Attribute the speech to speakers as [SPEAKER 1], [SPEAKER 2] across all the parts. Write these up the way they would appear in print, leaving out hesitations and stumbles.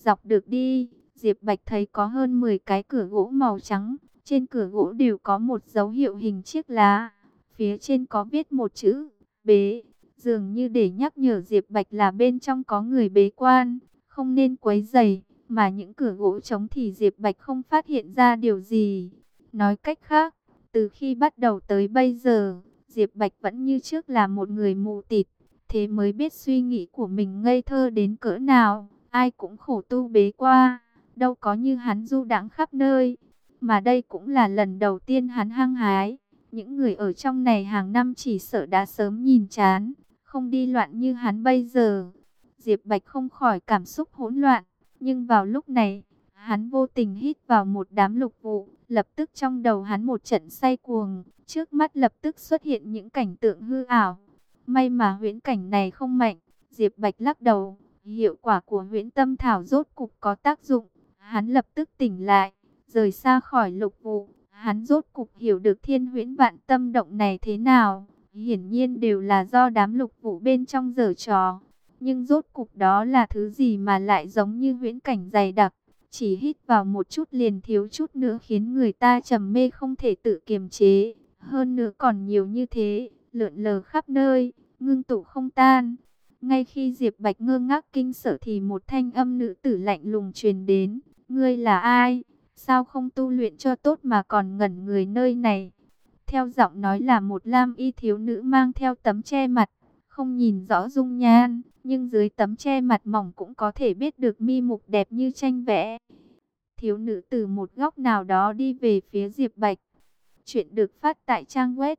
[SPEAKER 1] Dọc được đi, Diệp Bạch thấy có hơn 10 cái cửa gỗ màu trắng. Trên cửa gỗ đều có một dấu hiệu hình chiếc lá. Phía trên có viết một chữ bế, dường như để nhắc nhở Diệp Bạch là bên trong có người bế quan, không nên quấy rầy. Mà những cửa gỗ trống thì Diệp Bạch không phát hiện ra điều gì. Nói cách khác, từ khi bắt đầu tới bây giờ, Diệp Bạch vẫn như trước là một người mù tịt. Thế mới biết suy nghĩ của mình ngây thơ đến cỡ nào. Ai cũng khổ tu bế qua, đâu có như hắn du đãng khắp nơi. Mà đây cũng là lần đầu tiên hắn hăng hái. Những người ở trong này hàng năm chỉ sợ đã sớm nhìn chán, không đi loạn như hắn bây giờ. Diệp Bạch không khỏi cảm xúc hỗn loạn. Nhưng vào lúc này, hắn vô tình hít vào một đám lục vụ. Lập tức trong đầu hắn một trận say cuồng. Trước mắt lập tức xuất hiện những cảnh tượng hư ảo. May mà huyễn cảnh này không mạnh. Diệp Bạch lắc đầu. Hiệu quả của huyễn tâm thảo rốt cục có tác dụng. Hắn lập tức tỉnh lại, rời xa khỏi lục vụ. Hắn rốt cục hiểu được thiên huyễn vạn tâm động này thế nào. Hiển nhiên đều là do đám lục vụ bên trong giở trò. Nhưng rốt cục đó là thứ gì mà lại giống như huyễn cảnh dày đặc. Chỉ hít vào một chút liền thiếu chút nữa khiến người ta trầm mê không thể tự kiềm chế. Hơn nữa còn nhiều như thế, lượn lờ khắp nơi, ngưng tụ không tan. Ngay khi Diệp Bạch ngơ ngác kinh sợ thì một thanh âm nữ tử lạnh lùng truyền đến. Ngươi là ai? Sao không tu luyện cho tốt mà còn ngẩn người nơi này? Theo giọng nói là một lam y thiếu nữ mang theo tấm che mặt. Không nhìn rõ dung nhan, nhưng dưới tấm che mặt mỏng cũng có thể biết được mi mục đẹp như tranh vẽ. Thiếu nữ từ một góc nào đó đi về phía Diệp Bạch. Chuyện được phát tại trang web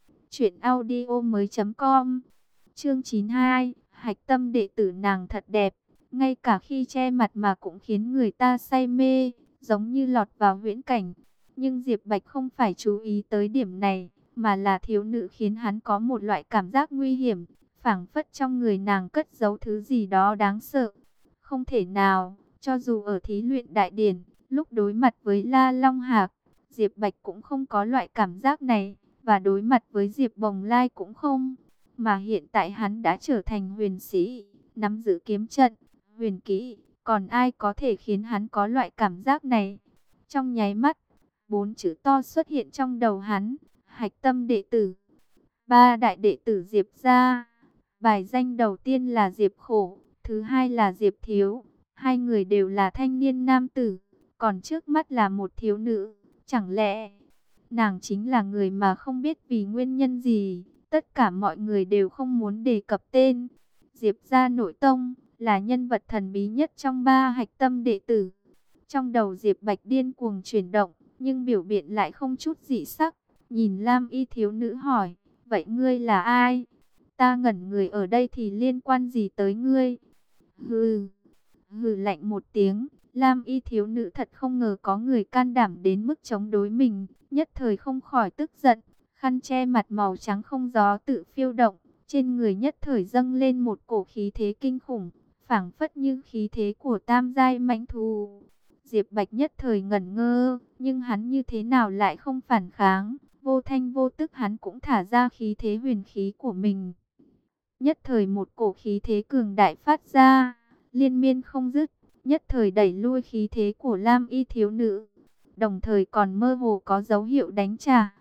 [SPEAKER 1] truyệnaudiomoi.com. Chương 92, hạch tâm đệ tử nàng thật đẹp, ngay cả khi che mặt mà cũng khiến người ta say mê, giống như lọt vào huyễn cảnh. Nhưng Diệp Bạch không phải chú ý tới điểm này, mà là thiếu nữ khiến hắn có một loại cảm giác nguy hiểm, phảng phất trong người nàng cất giấu thứ gì đó đáng sợ. Không thể nào, cho dù ở thí luyện đại điển, lúc đối mặt với La Long Hạc, Diệp Bạch cũng không có loại cảm giác này, và đối mặt với Diệp Bồng Lai cũng không. Mà hiện tại hắn đã trở thành huyền sĩ, nắm giữ kiếm trận, huyền kỹ, còn ai có thể khiến hắn có loại cảm giác này? Trong nháy mắt, 4 chữ to xuất hiện trong đầu hắn, hạch tâm đệ tử. 3 đại đệ tử Diệp gia. Bài danh đầu tiên là Diệp Khổ, thứ hai là Diệp Thiếu. Hai người đều là thanh niên nam tử, còn trước mắt là một thiếu nữ. Chẳng lẽ nàng chính là người mà không biết vì nguyên nhân gì, tất cả mọi người đều không muốn đề cập tên. Diệp gia nội tông là nhân vật thần bí nhất trong 3 hạch tâm đệ tử. Trong đầu Diệp Bạch điên cuồng chuyển động, nhưng biểu hiện lại không chút dị sắc. Nhìn lam y thiếu nữ hỏi, vậy ngươi là ai? Ta ngẩn người ở đây thì liên quan gì tới ngươi? Hừ, hừ lạnh một tiếng. Lam y thiếu nữ thật không ngờ có người can đảm đến mức chống đối mình, nhất thời không khỏi tức giận. Khăn che mặt màu trắng không gió tự phiêu động, trên người nhất thời dâng lên một cổ khí thế kinh khủng, phảng phất như khí thế của tam giai mãnh thú. Diệp Bạch nhất thời ngẩn ngơ, nhưng hắn như thế nào lại không phản kháng, vô thanh vô tức hắn cũng thả ra khí thế huyền khí của mình. Nhất thời một cổ khí thế cường đại phát ra, liên miên không dứt, nhất thời đẩy lui khí thế của lam y thiếu nữ, đồng thời còn mơ hồ có dấu hiệu đánh trả.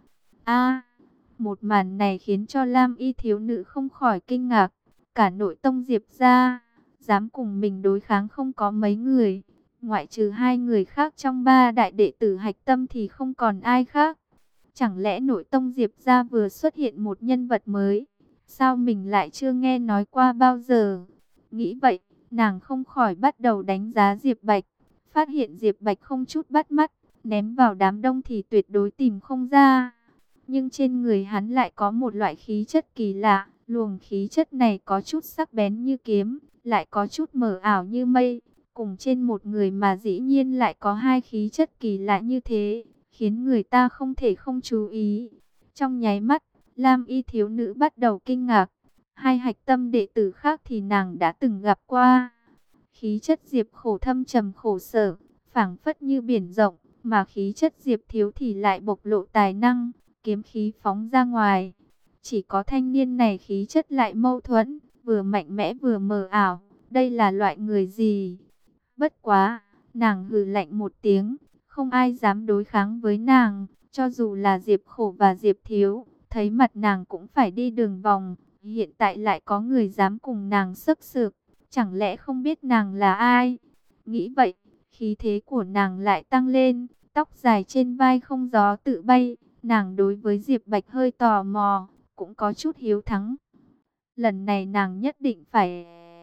[SPEAKER 1] Một màn này khiến cho lam y thiếu nữ không khỏi kinh ngạc. Cả nội tông Diệp gia, dám cùng mình đối kháng không có mấy người. Ngoại trừ 2 người khác trong 3 đại đệ tử hạch tâm thì không còn ai khác. Chẳng lẽ nội tông Diệp gia vừa xuất hiện một nhân vật mới? Sao mình lại chưa nghe nói qua bao giờ? Nghĩ vậy, nàng không khỏi bắt đầu đánh giá Diệp Bạch. Phát hiện Diệp Bạch không chút bắt mắt, ném vào đám đông thì tuyệt đối tìm không ra. Nhưng trên người hắn lại có một loại khí chất kỳ lạ. Luồng khí chất này có chút sắc bén như kiếm, lại có chút mờ ảo như mây. Cùng trên một người mà dĩ nhiên lại có 2 khí chất kỳ lạ như thế, khiến người ta không thể không chú ý. Trong nháy mắt, lam y thiếu nữ bắt đầu kinh ngạc. 2 hạch tâm đệ tử khác thì nàng đã từng gặp qua. Khí chất Diệp Khổ thâm trầm khổ sở, phảng phất như biển rộng, mà khí chất Diệp Thiếu thì lại bộc lộ tài năng, kiếm khí phóng ra ngoài. Chỉ có thanh niên này khí chất lại mâu thuẫn, vừa mạnh mẽ vừa mờ ảo. Đây là loại người gì? Bất quá, nàng hừ lạnh một tiếng, không ai dám đối kháng với nàng, cho dù là Diệp Khổ và Diệp Thiếu, thấy mặt nàng cũng phải đi đường vòng, hiện tại lại có người dám cùng nàng xức xược, chẳng lẽ không biết nàng là ai? Nghĩ vậy, khí thế của nàng lại tăng lên, tóc dài trên vai không gió tự bay, nàng đối với Diệp Bạch hơi tò mò, cũng có chút hiếu thắng. Lần này nàng nhất định phải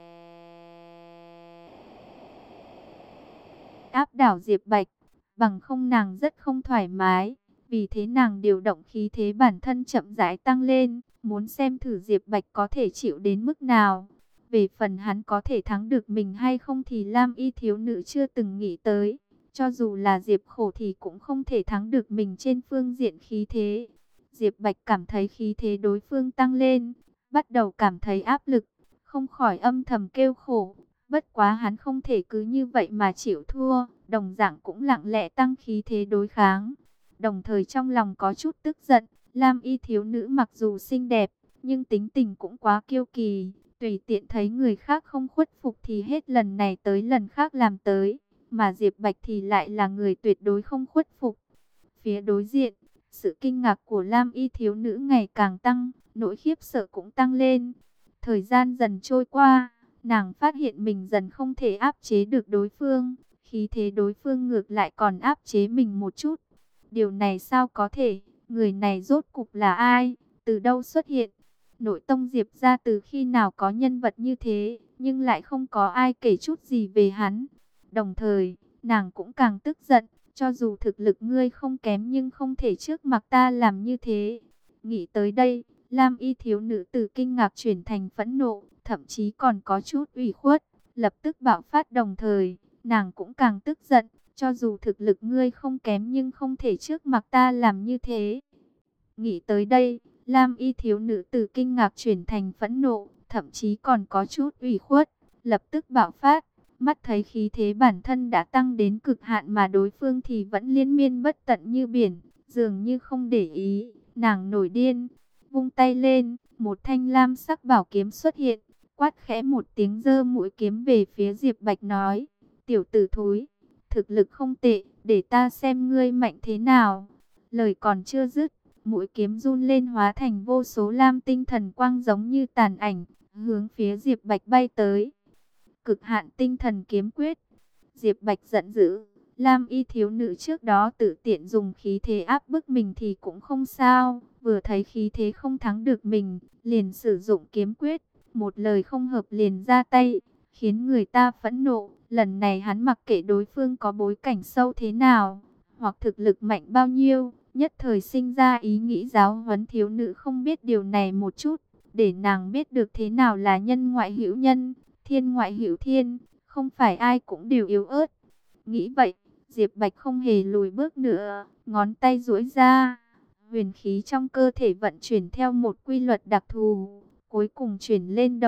[SPEAKER 1] áp đảo Diệp Bạch, bằng không nàng rất không thoải mái. Vì thế nàng điều động khí thế bản thân chậm rãi tăng lên, muốn xem thử Diệp Bạch có thể chịu đến mức nào. Về phần hắn có thể thắng được mình hay không thì Lam Y thiếu nữ chưa từng nghĩ tới. Cho dù là Diệp Khổ thì cũng không thể thắng được mình trên phương diện khí thế. Diệp Bạch cảm thấy khí thế đối phương tăng lên, bắt đầu cảm thấy áp lực, không khỏi âm thầm kêu khổ. Bất quá hắn không thể cứ như vậy mà chịu thua, đồng dạng cũng lặng lẽ tăng khí thế đối kháng. Đồng thời trong lòng có chút tức giận, Lam Y thiếu nữ mặc dù xinh đẹp, nhưng tính tình cũng quá kiêu kỳ, tùy tiện thấy người khác không khuất phục thì hết lần này tới lần khác làm tới, mà Diệp Bạch thì lại là người tuyệt đối không khuất phục. Phía đối diện, sự kinh ngạc của Lam Y thiếu nữ ngày càng tăng, nỗi khiếp sợ cũng tăng lên. Thời gian dần trôi qua, nàng phát hiện mình dần không thể áp chế được đối phương, khí thế đối phương ngược lại còn áp chế mình một chút. Điều này sao có thể? Người này rốt cục là ai? Từ đâu xuất hiện? Nội tông Diệp ra từ khi nào có nhân vật như thế, nhưng lại không có ai kể chút gì về hắn. Đồng thời, nàng cũng càng tức giận, cho dù thực lực ngươi không kém nhưng không thể trước mặt ta làm như thế. Nghĩ tới đây, Lam Y thiếu nữ từ kinh ngạc chuyển thành phẫn nộ, thậm chí còn có chút ủy khuất, lập tức bạo phát. Đồng thời, nàng cũng càng tức giận, cho dù thực lực ngươi không kém nhưng không thể trước mặt ta làm như thế. Nghĩ tới đây, Lam Y thiếu nữ từ kinh ngạc chuyển thành phẫn nộ, thậm chí còn có chút ủy khuất, lập tức bạo phát. Mắt thấy khí thế bản thân đã tăng đến cực hạn mà đối phương thì vẫn liên miên bất tận như biển, dường như không để ý, nàng nổi điên, vung tay lên, một thanh lam sắc bảo kiếm xuất hiện, quát khẽ một tiếng giơ mũi kiếm về phía Diệp Bạch nói, tiểu tử thối, thực lực không tệ, để ta xem ngươi mạnh thế nào. Lời còn chưa dứt, mũi kiếm run lên hóa thành vô số lam tinh thần quang giống như tàn ảnh, hướng phía Diệp Bạch bay tới. Cực hạn tinh thần kiếm quyết. Diệp Bạch giận dữ, Lam Y thiếu nữ trước đó tự tiện dùng khí thế áp bức mình thì cũng không sao, vừa thấy khí thế không thắng được mình, liền sử dụng kiếm quyết, một lời không hợp liền ra tay, khiến người ta phẫn nộ. Lần này hắn mặc kệ đối phương có bối cảnh sâu thế nào, hoặc thực lực mạnh bao nhiêu, nhất thời sinh ra ý nghĩ giáo huấn thiếu nữ không biết điều này một chút, để nàng biết được thế nào là nhân ngoại hữu nhân, thiên ngoại hữu thiên, không phải ai cũng đều yếu ớt. Nghĩ vậy, Diệp Bạch không hề lùi bước nữa, ngón tay duỗi ra, huyền khí trong cơ thể vận chuyển theo một quy luật đặc thù, cuối cùng chuyển lên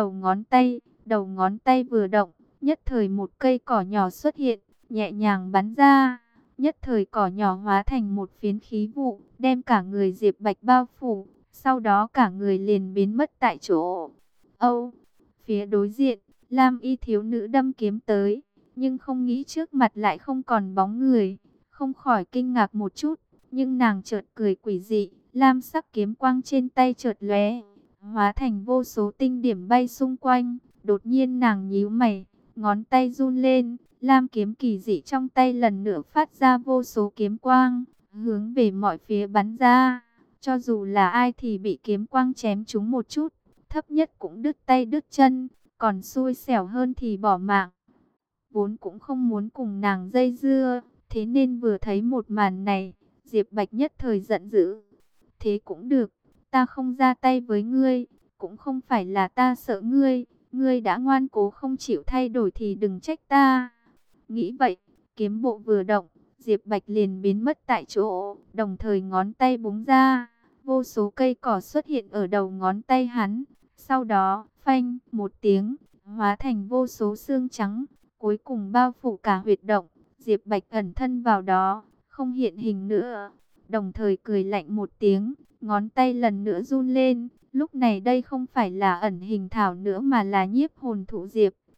[SPEAKER 1] đầu ngón tay vừa động, nhất thời một cây cỏ nhỏ xuất hiện, nhẹ nhàng bắn ra, nhất thời cỏ nhỏ hóa thành một phiến khí vụ, đem cả người Diệp Bạch bao phủ, sau đó cả người liền biến mất tại chỗ. Âu, phía đối diện, Lam Y thiếu nữ đâm kiếm tới, nhưng không nghĩ trước mặt lại không còn bóng người, không khỏi kinh ngạc một chút, nhưng nàng chợt cười quỷ dị, lam sắc kiếm quang trên tay chợt lóe, hóa thành vô số tinh điểm bay xung quanh, đột nhiên nàng nhíu mày, ngón tay run lên, lam kiếm kỳ dị trong tay lần nữa phát ra vô số kiếm quang, hướng về mọi phía bắn ra, cho dù là ai thì bị kiếm quang chém trúng một chút, thấp nhất cũng đứt tay đứt chân, còn xui xẻo hơn thì bỏ mạng. Vốn cũng không muốn cùng nàng dây dưa, thế nên vừa thấy một màn này, Diệp Bạch nhất thời giận dữ. Thế cũng được, ta không ra tay với ngươi, cũng không phải là ta sợ ngươi, ngươi đã ngoan cố không chịu thay đổi thì đừng trách ta. Nghĩ vậy, kiếm bộ vừa động, Diệp Bạch liền biến mất tại chỗ, đồng thời ngón tay búng ra, vô số cây cỏ xuất hiện ở đầu ngón tay hắn. Sau đó, phanh, một tiếng, hóa thành vô số xương trắng, cuối cùng bao phủ cả huyệt động. Diệp Bạch ẩn thân vào đó, không hiện hình nữa. Đồng thời cười lạnh một tiếng, ngón tay lần nữa run lên. Lúc này đây không phải là ẩn hình thảo nữa mà là nhiếp hồn thụ diệp.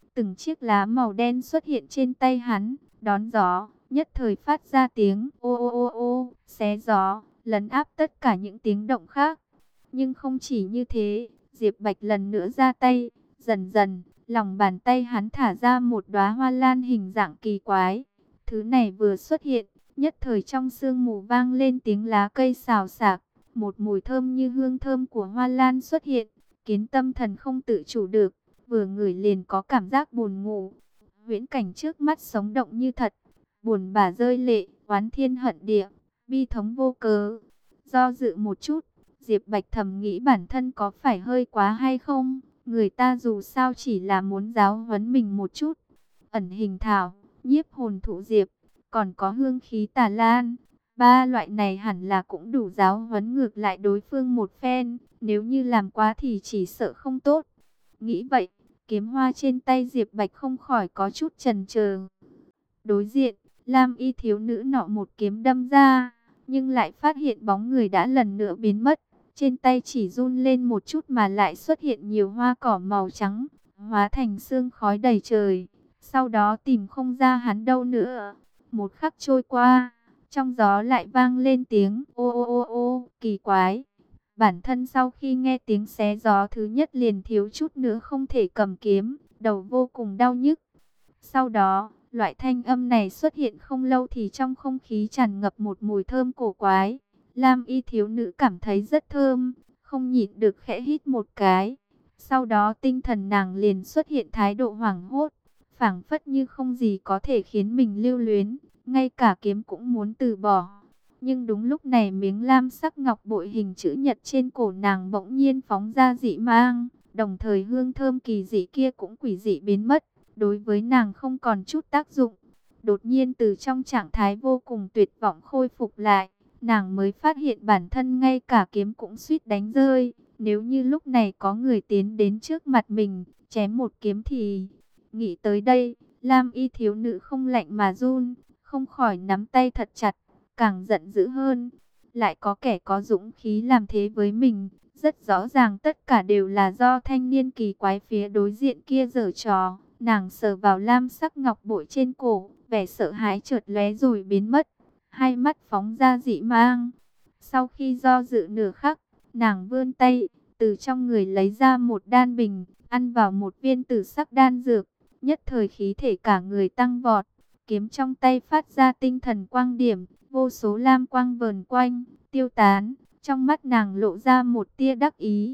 [SPEAKER 1] từng chiếc lá màu đen xuất hiện trên tay hắn, đón gió, nhất thời phát ra tiếng ô ô ô ô, xé gió, lấn áp tất cả những tiếng động khác. Nhưng không chỉ như thế, Diệp Bạch lần nữa ra tay, dần dần, lòng bàn tay hắn thả ra một đóa hoa lan hình dạng kỳ quái. Thứ này vừa xuất hiện, nhất thời trong sương mù vang lên tiếng lá cây xào xạc, một mùi thơm như hương thơm của hoa lan xuất hiện, khiến tâm thần không tự chủ được, vừa ngửi liền có cảm giác buồn ngủ. Huyễn cảnh trước mắt sống động như thật, buồn bã rơi lệ, oán thiên hận địa, bi thống vô cớ. Do dự một chút, Diệp Bạch thầm nghĩ bản thân có phải hơi quá hay không, người ta dù sao chỉ là muốn giáo huấn mình một chút. Ẩn hình thảo, nhiếp hồn thụ diệp, còn có hương khí tà lan. Ba loại này hẳn là cũng đủ giáo huấn ngược lại đối phương một phen, nếu như làm quá thì chỉ sợ không tốt. Nghĩ vậy, kiếm hoa trên tay Diệp Bạch không khỏi có chút chần chờ. Đối diện, lam y thiếu nữ nọ một kiếm đâm ra, nhưng lại phát hiện bóng người đã lần nữa biến mất. Trên tay chỉ run lên một chút mà lại xuất hiện nhiều hoa cỏ màu trắng, hóa thành sương khói đầy trời. Sau đó tìm không ra hắn đâu nữa. Một khắc trôi qua, trong gió lại vang lên tiếng ô ô ô ô, kỳ quái. Bản thân sau khi nghe tiếng xé gió thứ nhất liền thiếu chút nữa không thể cầm kiếm, đầu vô cùng đau nhức. Sau đó, loại thanh âm này xuất hiện không lâu thì trong không khí tràn ngập một mùi thơm cổ quái. Lam y thiếu nữ cảm thấy rất thơm, không nhịn được khẽ hít một cái. Sau đó tinh thần nàng liền xuất hiện thái độ hoảng hốt, phảng phất như không gì có thể khiến mình lưu luyến, ngay cả kiếm cũng muốn từ bỏ. Nhưng đúng lúc này miếng lam sắc ngọc bội hình chữ nhật trên cổ nàng bỗng nhiên phóng ra dị mang, đồng thời hương thơm kỳ dị kia cũng quỷ dị biến mất, đối với nàng không còn chút tác dụng. Đột nhiên từ trong trạng thái vô cùng tuyệt vọng khôi phục lại, nàng mới phát hiện bản thân ngay cả kiếm cũng suýt đánh rơi. Nếu như lúc này có người tiến đến trước mặt mình, chém một kiếm thì... Nghĩ tới đây, lam y thiếu nữ không lạnh mà run, không khỏi nắm tay thật chặt, càng giận dữ hơn. Lại có kẻ có dũng khí làm thế với mình, rất rõ ràng tất cả đều là do thanh niên kỳ quái phía đối diện kia giở trò. Nàng sờ vào lam sắc ngọc bội trên cổ, vẻ sợ hãi chợt lóe rồi biến mất, hai mắt phóng ra dị mang. Sau khi do dự nửa khắc, nàng vươn tay, từ trong người lấy ra một đan bình, ăn vào một viên tử sắc đan dược, nhất thời khí thể cả người tăng vọt. Kiếm trong tay phát ra tinh thần quang điểm, vô số lam quang vờn quanh, tiêu tán, trong mắt nàng lộ ra một tia đắc ý.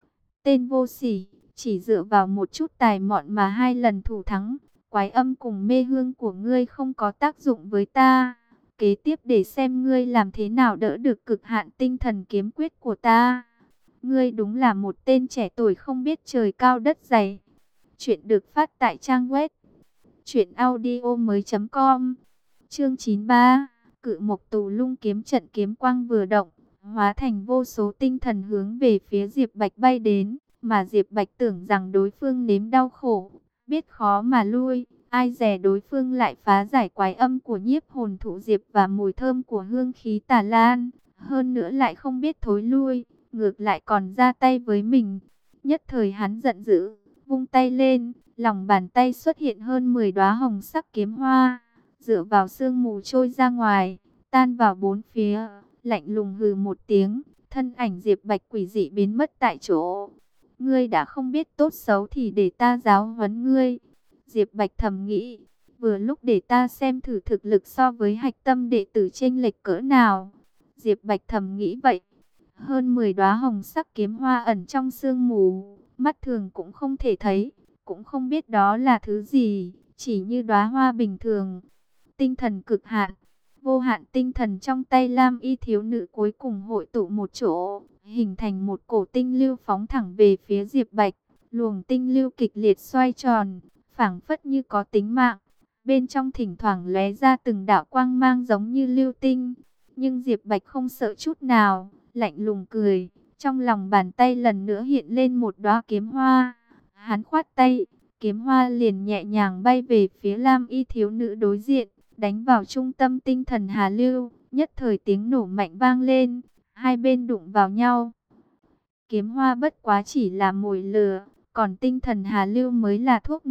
[SPEAKER 1] Tên vô sỉ, chỉ dựa vào một chút tài mọn mà 2 lần thủ thắng, quái âm cùng mê hương của ngươi không có tác dụng với ta. Kế tiếp để xem ngươi làm thế nào đỡ được cực hạn tinh thần kiếm quyết của ta. Ngươi đúng là một tên trẻ tuổi không biết trời cao đất dày. Chuyện được phát tại trang web truyệnaudiomoi.com. Chương 93, Cự Mộc Tù Lung kiếm trận, kiếm quang vừa động, hóa thành vô số tinh thần hướng về phía Diệp Bạch bay đến, mà Diệp Bạch tưởng rằng đối phương nếm đau khổ, biết khó mà lui, ai dè đối phương lại phá giải quái âm của nhiếp hồn thụ diệp và mùi thơm của hương khí tà lan, hơn nữa lại không biết thối lui, ngược lại còn ra tay với mình. Nhất thời hắn giận dữ, vung tay lên, lòng bàn tay xuất hiện hơn 10 đóa hồng sắc kiếm hoa, dựa vào sương mù trôi ra ngoài, tan vào bốn phía, lạnh lùng hừ một tiếng, thân ảnh Diệp Bạch quỷ dị biến mất tại chỗ. Ngươi đã không biết tốt xấu thì để ta giáo huấn ngươi. Diệp Bạch thầm nghĩ, vừa lúc để ta xem thử thực lực so với hạch tâm đệ tử chênh lệch cỡ nào. Diệp Bạch thầm nghĩ vậy. Hơn 10 đóa hồng sắc kiếm hoa ẩn trong sương mù, mắt thường cũng không thể thấy, cũng không biết đó là thứ gì, chỉ như đóa hoa bình thường. Tinh thần cực hạn, vô hạn tinh thần trong tay lam y thiếu nữ cuối cùng hội tụ một chỗ, hình thành một cổ tinh lưu phóng thẳng về phía Diệp Bạch. Luồng tinh lưu kịch liệt xoay tròn, phảng phất như có tính mạng. Bên trong thỉnh thoảng lóe ra từng đạo quang mang giống như lưu tinh. Nhưng Diệp Bạch không sợ chút nào, lạnh lùng cười. Trong lòng bàn tay lần nữa hiện lên một đóa kiếm hoa. Hắn khoát tay, kiếm hoa liền nhẹ nhàng bay về phía lam y thiếu nữ đối diện, đánh vào trung tâm tinh thần Hà Lưu. Nhất thời tiếng nổ mạnh vang lên, hai bên đụng vào nhau. Kiếm hoa bất quá chỉ là mồi lửa, còn tinh thần Hà Lưu mới là thuốc nổ.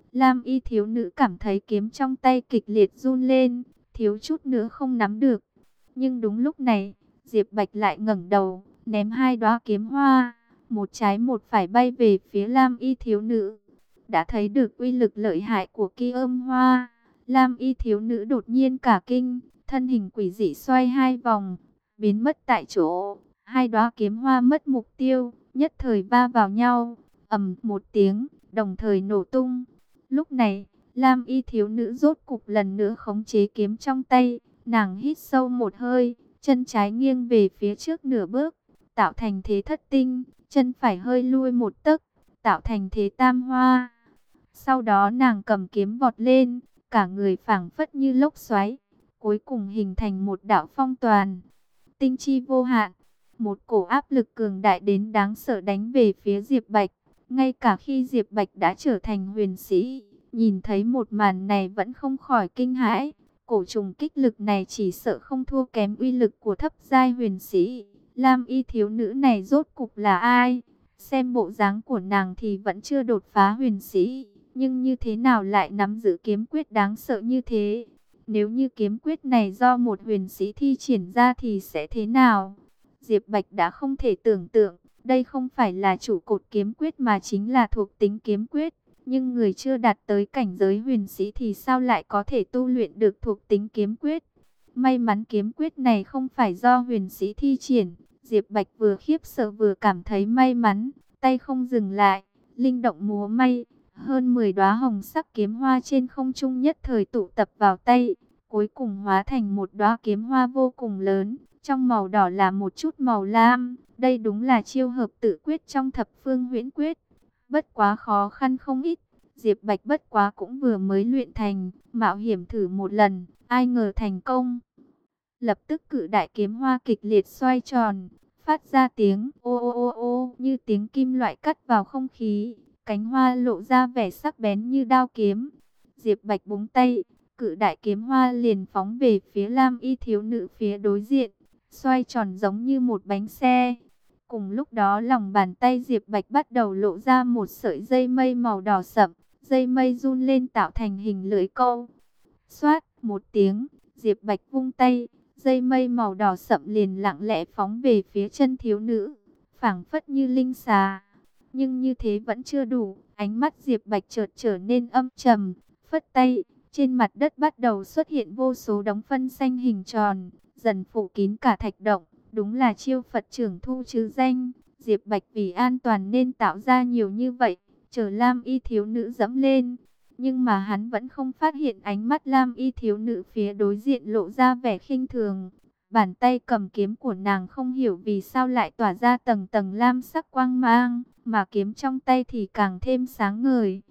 [SPEAKER 1] Lam y thiếu nữ cảm thấy kiếm trong tay kịch liệt run lên, thiếu chút nữa không nắm được. Nhưng đúng lúc này, Diệp Bạch lại ngẩng đầu, ném hai đóa kiếm hoa, một trái một phải bay về phía Lam y thiếu nữ. Đã thấy được uy lực lợi hại của ki âm hoa, Lam y thiếu nữ đột nhiên cả kinh, thân hình quỷ dị xoay hai vòng, biến mất tại chỗ. Hai đóa kiếm hoa mất mục tiêu, nhất thời va vào nhau, ầm một tiếng, đồng thời nổ tung. Lúc này, Lam y thiếu nữ rốt cục lần nữa khống chế kiếm trong tay, nàng hít sâu một hơi, chân trái nghiêng về phía trước nửa bước, tạo thành thế thất tinh, chân phải hơi lui một tấc, tạo thành thế tam hoa. Sau đó nàng cầm kiếm vọt lên, cả người phảng phất như lốc xoáy, cuối cùng hình thành một đạo phong toàn, tinh chi vô hạn. Một cổ áp lực cường đại đến đáng sợ đánh về phía Diệp Bạch. Ngay cả khi Diệp Bạch đã trở thành huyền sĩ, nhìn thấy một màn này vẫn không khỏi kinh hãi. Cổ trùng kích lực này chỉ sợ không thua kém uy lực của thấp giai huyền sĩ. Lam y thiếu nữ này rốt cục là ai? Xem bộ dáng của nàng thì vẫn chưa đột phá huyền sĩ, nhưng như thế nào lại nắm giữ kiếm quyết đáng sợ như thế? Nếu như kiếm quyết này do một huyền sĩ thi triển ra thì sẽ thế nào? Diệp Bạch đã không thể tưởng tượng, đây không phải là chủ cột kiếm quyết mà chính là thuộc tính kiếm quyết. Nhưng người chưa đạt tới cảnh giới huyền sĩ thì sao lại có thể tu luyện được thuộc tính kiếm quyết? May mắn kiếm quyết này không phải do huyền sĩ thi triển. Diệp Bạch vừa khiếp sợ vừa cảm thấy may mắn, tay không dừng lại, linh động múa may. Hơn 10 đóa hồng sắc kiếm hoa trên không trung nhất thời tụ tập vào tay, cuối cùng hóa thành một đóa kiếm hoa vô cùng lớn. Trong màu đỏ là một chút màu lam, đây đúng là chiêu hợp tự quyết trong thập phương huyễn quyết. Bất quá khó khăn không ít, Diệp Bạch bất quá cũng vừa mới luyện thành, mạo hiểm thử một lần, ai ngờ thành công. Lập tức cự đại kiếm hoa kịch liệt xoay tròn, phát ra tiếng ô ô ô ô như tiếng kim loại cắt vào không khí, cánh hoa lộ ra vẻ sắc bén như đao kiếm. Diệp Bạch búng tay, cự đại kiếm hoa liền phóng về phía Lam y thiếu nữ phía đối diện, xoay tròn giống như một bánh xe. Cùng lúc đó lòng bàn tay Diệp Bạch bắt đầu lộ ra một sợi dây mây màu đỏ sậm, dây mây run lên tạo thành hình lưỡi câu. Xoát một tiếng, Diệp Bạch vung tay, dây mây màu đỏ sậm liền lặng lẽ phóng về phía chân thiếu nữ, phảng phất như linh xà. Nhưng như thế vẫn chưa đủ, ánh mắt Diệp Bạch chợt trở nên âm trầm, phất tay, trên mặt đất bắt đầu xuất hiện vô số đống phân xanh hình tròn, dần phủ kín cả thạch động. Đúng là chiêu Phật trưởng thu chứ danh. Diệp Bạch vì an toàn nên tạo ra nhiều như vậy, chờ Lam y thiếu nữ dẫm lên. Nhưng mà hắn vẫn không phát hiện ánh mắt Lam y thiếu nữ phía đối diện lộ ra vẻ khinh thường. Bàn tay cầm kiếm của nàng không hiểu vì sao lại tỏa ra tầng tầng lam sắc quang mang, mà kiếm trong tay thì càng thêm sáng ngời.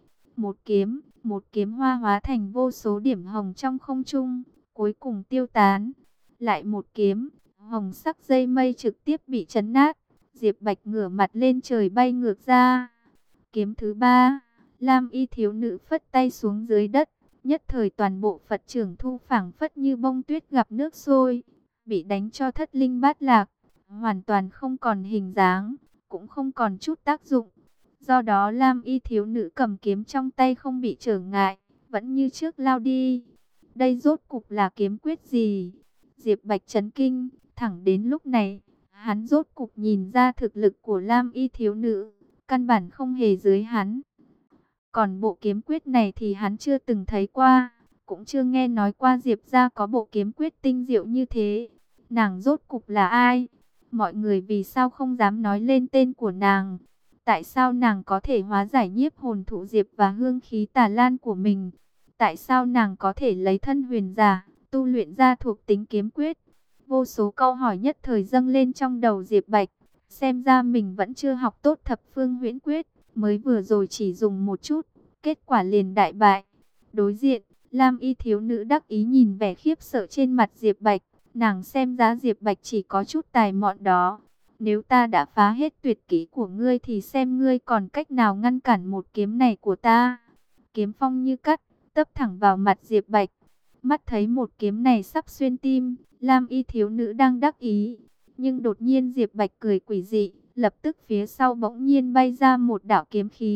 [SPEAKER 1] Một kiếm hoa hóa thành vô số điểm hồng trong không trung, cuối cùng tiêu tán. Lại một kiếm, hồng sắc dây mây trực tiếp bị chấn nát. Diệp Bạch ngửa mặt lên trời bay ngược ra. Kiếm thứ ba, Lam y thiếu nữ phất tay xuống dưới đất. Nhất thời toàn bộ Phật trưởng thu phảng phất như bông tuyết gặp nước sôi, bị đánh cho thất linh bát lạc, hoàn toàn không còn hình dáng, cũng không còn chút tác dụng. Do đó Lam y thiếu nữ cầm kiếm trong tay không bị trở ngại, vẫn như trước lao đi. Đây rốt cục là kiếm quyết gì? Diệp Bạch chấn kinh, thẳng đến lúc này, hắn rốt cục nhìn ra thực lực của Lam y thiếu nữ, căn bản không hề dưới hắn. Còn bộ kiếm quyết này thì hắn chưa từng thấy qua, cũng chưa nghe nói qua Diệp gia có bộ kiếm quyết tinh diệu như thế. Nàng rốt cục là ai? Mọi người vì sao không dám nói lên tên của nàng? Tại sao nàng có thể hóa giải nhiếp hồn thụ Diệp và hương khí tà lan của mình? Tại sao nàng có thể lấy thân huyền giả, tu luyện ra thuộc tính kiếm quyết? Vô số câu hỏi nhất thời dâng lên trong đầu Diệp Bạch. Xem ra mình vẫn chưa học tốt thập phương huyễn quyết, mới vừa rồi chỉ dùng một chút, kết quả liền đại bại. Đối diện, Lam y thiếu nữ đắc ý nhìn vẻ khiếp sợ trên mặt Diệp Bạch. Nàng xem ra Diệp Bạch chỉ có chút tài mọn đó. Nếu ta đã phá hết tuyệt kỹ của ngươi thì xem ngươi còn cách nào ngăn cản một kiếm này của ta. Kiếm phong như cắt, tấp thẳng vào mặt Diệp Bạch. Mắt thấy một kiếm này sắp xuyên tim, Lam y thiếu nữ đang đắc ý. Nhưng đột nhiên Diệp Bạch cười quỷ dị, lập tức phía sau bỗng nhiên bay ra một đạo kiếm khí.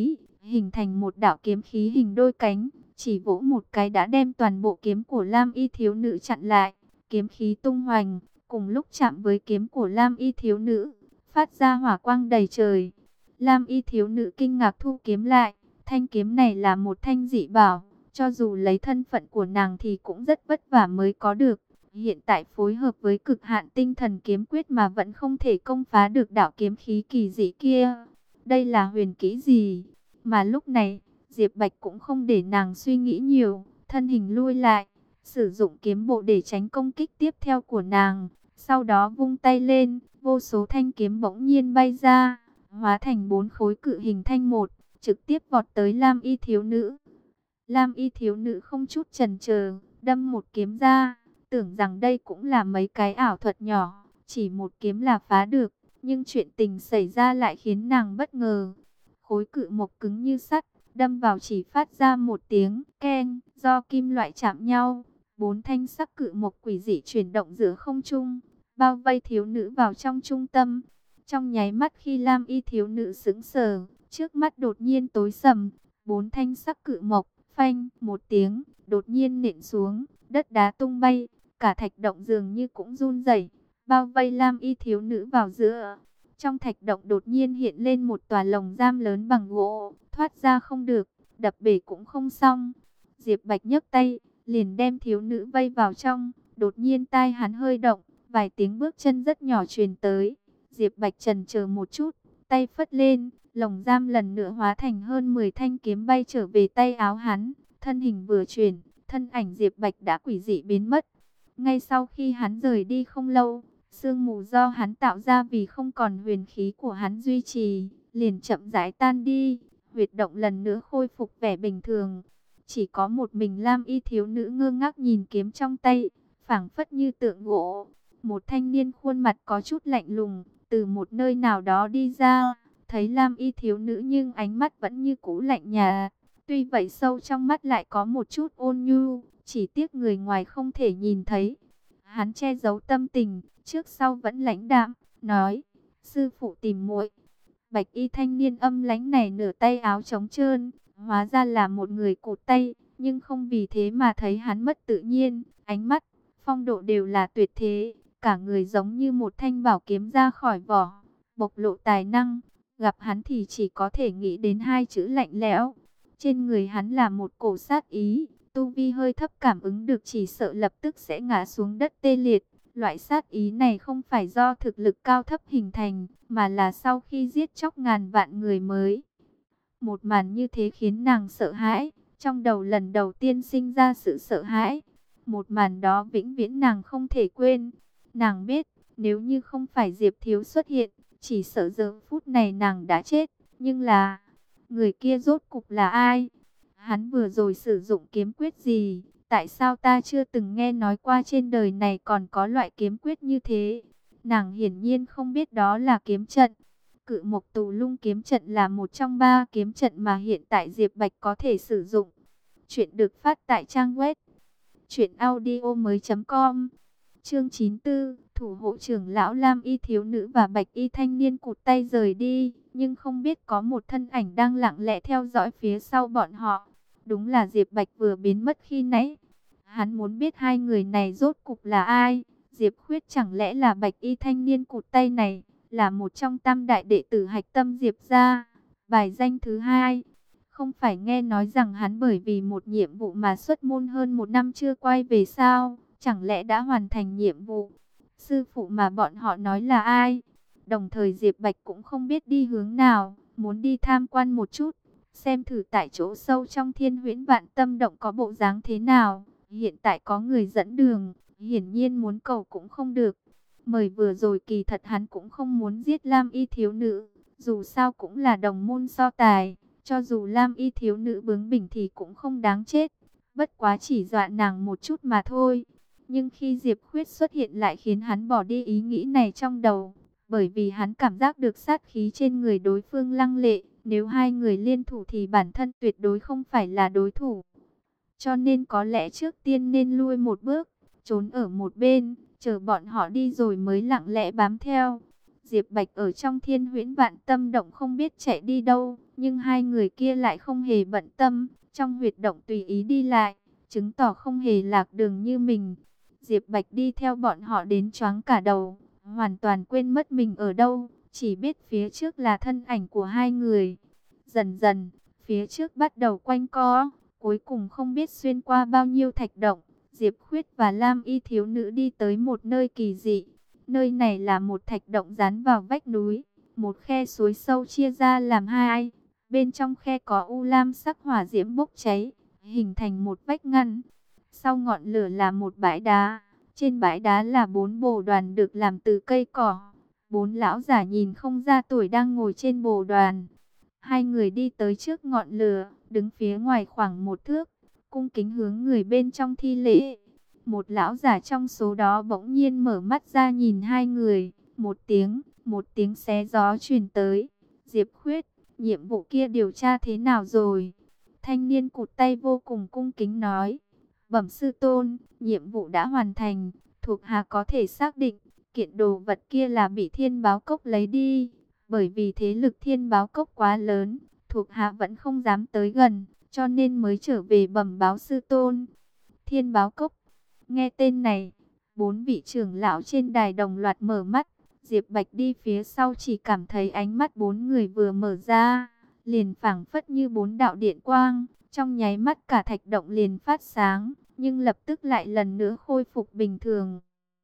[SPEAKER 1] hình thành một đạo kiếm khí hình đôi cánh, chỉ vỗ một cái đã đem toàn bộ kiếm của Lam Y thiếu nữ chặn lại. Kiếm khí tung hoành, cùng lúc chạm với kiếm của Lam Y thiếu nữ, phát ra hỏa quang đầy trời. Lam Y thiếu nữ kinh ngạc thu kiếm lại, thanh kiếm này là một thanh dị bảo, cho dù lấy thân phận của nàng thì cũng rất vất vả mới có được. Hiện tại phối hợp với cực hạn tinh thần kiếm quyết mà vẫn không thể công phá được đạo kiếm khí kỳ dị kia. Đây là huyền kỹ gì? Mà lúc này, Diệp Bạch cũng không để nàng suy nghĩ nhiều, thân hình lui lại, sử dụng kiếm bộ để tránh công kích tiếp theo của nàng. Sau đó vung tay lên, vô số thanh kiếm bỗng nhiên bay ra, hóa thành 4 khối cự hình thanh một, trực tiếp vọt tới Lam Y thiếu nữ. Lam Y thiếu nữ không chút chần chờ, đâm một kiếm ra, tưởng rằng đây cũng là mấy cái ảo thuật nhỏ, chỉ một kiếm là phá được, nhưng chuyện tình xảy ra lại khiến nàng bất ngờ. Khối cự mộc cứng như sắt, đâm vào chỉ phát ra một tiếng keng, do kim loại chạm nhau, 4 thanh sắc cự mộc quỷ dị chuyển động giữa không trung, bao vây thiếu nữ vào trong trung tâm. Trong nháy mắt khi Lam Y thiếu nữ sững sờ, trước mắt đột nhiên tối sầm, 4 thanh sắc cự mộc, phanh, một tiếng, đột nhiên nện xuống, đất đá tung bay, cả thạch động dường như cũng run rẩy, bao vây Lam Y thiếu nữ vào giữa. Trong thạch động đột nhiên hiện lên một tòa lồng giam lớn bằng gỗ, thoát ra không được, đập bể cũng không xong. Diệp Bạch nhấc tay, liền đem thiếu nữ vây vào trong, đột nhiên tai hắn hơi động, vài tiếng bước chân rất nhỏ truyền tới. Diệp Bạch chần chờ một chút, tay phất lên, lồng giam lần nữa hóa thành hơn 10 thanh kiếm bay trở về tay áo hắn. Thân hình vừa chuyển, thân ảnh Diệp Bạch đã quỷ dị biến mất. Ngay sau khi hắn rời đi không lâu, sương mù do hắn tạo ra vì không còn huyền khí của hắn duy trì, liền chậm rãi tan đi, huyệt động lần nữa khôi phục vẻ bình thường. Chỉ có một mình Lam Y thiếu nữ ngơ ngác nhìn kiếm trong tay, phảng phất như tượng gỗ. Một thanh niên khuôn mặt có chút lạnh lùng, từ một nơi nào đó đi ra, thấy Lam Y thiếu nữ nhưng ánh mắt vẫn như cũ lạnh nhạt. Tuy vậy sâu trong mắt lại có một chút ôn nhu, chỉ tiếc người ngoài không thể nhìn thấy. Hắn che giấu tâm tình, trước sau vẫn lãnh đạm, nói: "Sư phụ tìm muội." Bạch y thanh niên âm lãnh này nửa tay áo trống trơn, hóa ra là một người cụt tay, nhưng không vì thế mà thấy hắn mất tự nhiên, ánh mắt, phong độ đều là tuyệt thế, cả người giống như một thanh bảo kiếm ra khỏi vỏ, bộc lộ tài năng. Gặp hắn thì chỉ có thể nghĩ đến hai chữ lạnh lẽo. Trên người hắn là một cổ sát ý, tu vi hơi thấp cảm ứng được chỉ sợ lập tức sẽ ngã xuống đất tê liệt. Loại sát ý này không phải do thực lực cao thấp hình thành, mà là sau khi giết chóc ngàn vạn người mới. Một màn như thế khiến nàng sợ hãi, trong đầu lần đầu tiên sinh ra sự sợ hãi. Một màn đó vĩnh viễn nàng không thể quên. Nàng biết, nếu như không phải Diệp Thiếu xuất hiện, chỉ sợ giờ phút này nàng đã chết. Nhưng là, người kia rốt cục là ai? Hắn vừa rồi sử dụng kiếm quyết gì? Tại sao ta chưa từng nghe nói qua trên đời này còn có loại kiếm quyết như thế? Nàng hiển nhiên không biết đó là kiếm trận. Cự Mộc Tù Lung kiếm trận là một trong 3 kiếm trận mà hiện tại Diệp Bạch có thể sử dụng. Chuyện được phát tại trang web truyệnaudiomoi.com. Chương 94, thủ hộ trưởng lão Lam Y thiếu nữ và Bạch Y thanh niên cụt tay rời đi, nhưng không biết có một thân ảnh đang lặng lẽ theo dõi phía sau bọn họ. Đúng là Diệp Bạch vừa biến mất khi nãy. Hắn muốn biết hai người này rốt cục là ai. Diệp Khuyết chẳng lẽ là Bạch Y thanh niên cụt tay này, là một trong tam đại đệ tử hạch tâm Diệp gia. Bài danh thứ 2. Không phải nghe nói rằng hắn bởi vì một nhiệm vụ mà xuất môn hơn 1 năm chưa quay về sao? Chẳng lẽ đã hoàn thành nhiệm vụ? Sư phụ mà bọn họ nói là ai? Đồng thời Diệp Bạch cũng không biết đi hướng nào, muốn đi tham quan một chút, xem thử tại chỗ sâu trong Thiên Huyễn Vạn Tâm Động có bộ dáng thế nào. Hiện tại có người dẫn đường, hiển nhiên muốn cầu cũng không được. Mời vừa rồi kỳ thật hắn cũng không muốn giết Lam Y thiếu nữ, dù sao cũng là đồng môn so tài, cho dù Lam Y thiếu nữ bướng bỉnh thì cũng không đáng chết, bất quá chỉ dọa nàng một chút mà thôi. Nhưng khi Diệp Khuyết xuất hiện lại khiến hắn bỏ đi ý nghĩ này trong đầu, bởi vì hắn cảm giác được sát khí trên người đối phương lăng lệ, nếu hai người liên thủ thì bản thân tuyệt đối không phải là đối thủ. Cho nên có lẽ trước tiên nên lui một bước, trốn ở một bên, chờ bọn họ đi rồi mới lặng lẽ bám theo. Diệp Bạch ở trong Thiên Huyễn Vạn Tâm Động không biết chạy đi đâu, nhưng hai người kia lại không hề bận tâm, trong huyệt động tùy ý đi lại, chứng tỏ không hề lạc đường như mình. Diệp Bạch đi theo bọn họ đến choáng cả đầu, hoàn toàn quên mất mình ở đâu, chỉ biết phía trước là thân ảnh của hai người. Dần dần, phía trước bắt đầu quanh co, cuối cùng không biết xuyên qua bao nhiêu thạch động, Diệp Khuyết và Lam Y thiếu nữ đi tới một nơi kỳ dị. Nơi này là một thạch động dán vào vách núi, một khe suối sâu chia ra làm hai. Bên trong khe có u lam sắc hỏa diễm bốc cháy, hình thành một vách ngăn. Sau ngọn lửa là một bãi đá, trên bãi đá là 4 bồ đoàn được làm từ cây cỏ. 4 lão giả nhìn không ra tuổi đang ngồi trên bồ đoàn. Hai người đi tới trước ngọn lửa, đứng phía ngoài khoảng 1 thước, cung kính hướng người bên trong thi lễ. Một lão giả trong số đó bỗng nhiên mở mắt ra nhìn hai người, một tiếng xé gió truyền tới. Diệp Khuyết, nhiệm vụ kia điều tra thế nào rồi? Thanh niên cụt tay vô cùng cung kính nói. Bẩm sư tôn, nhiệm vụ đã hoàn thành, thuộc hạ có thể xác định, kiện đồ vật kia là bị Thiên Báo Cốc lấy đi. Bởi vì thế lực Thiên Báo Cốc quá lớn, thuộc hạ vẫn không dám tới gần, cho nên mới trở về bẩm báo sư tôn. Thiên Báo Cốc. Nghe tên này, 4 vị trưởng lão trên đài đồng loạt mở mắt. Diệp Bạch đi phía sau chỉ cảm thấy ánh mắt 4 người vừa mở ra, liền phảng phất như 4 đạo điện quang, trong nháy mắt cả thạch động liền phát sáng, nhưng lập tức lại lần nữa khôi phục bình thường.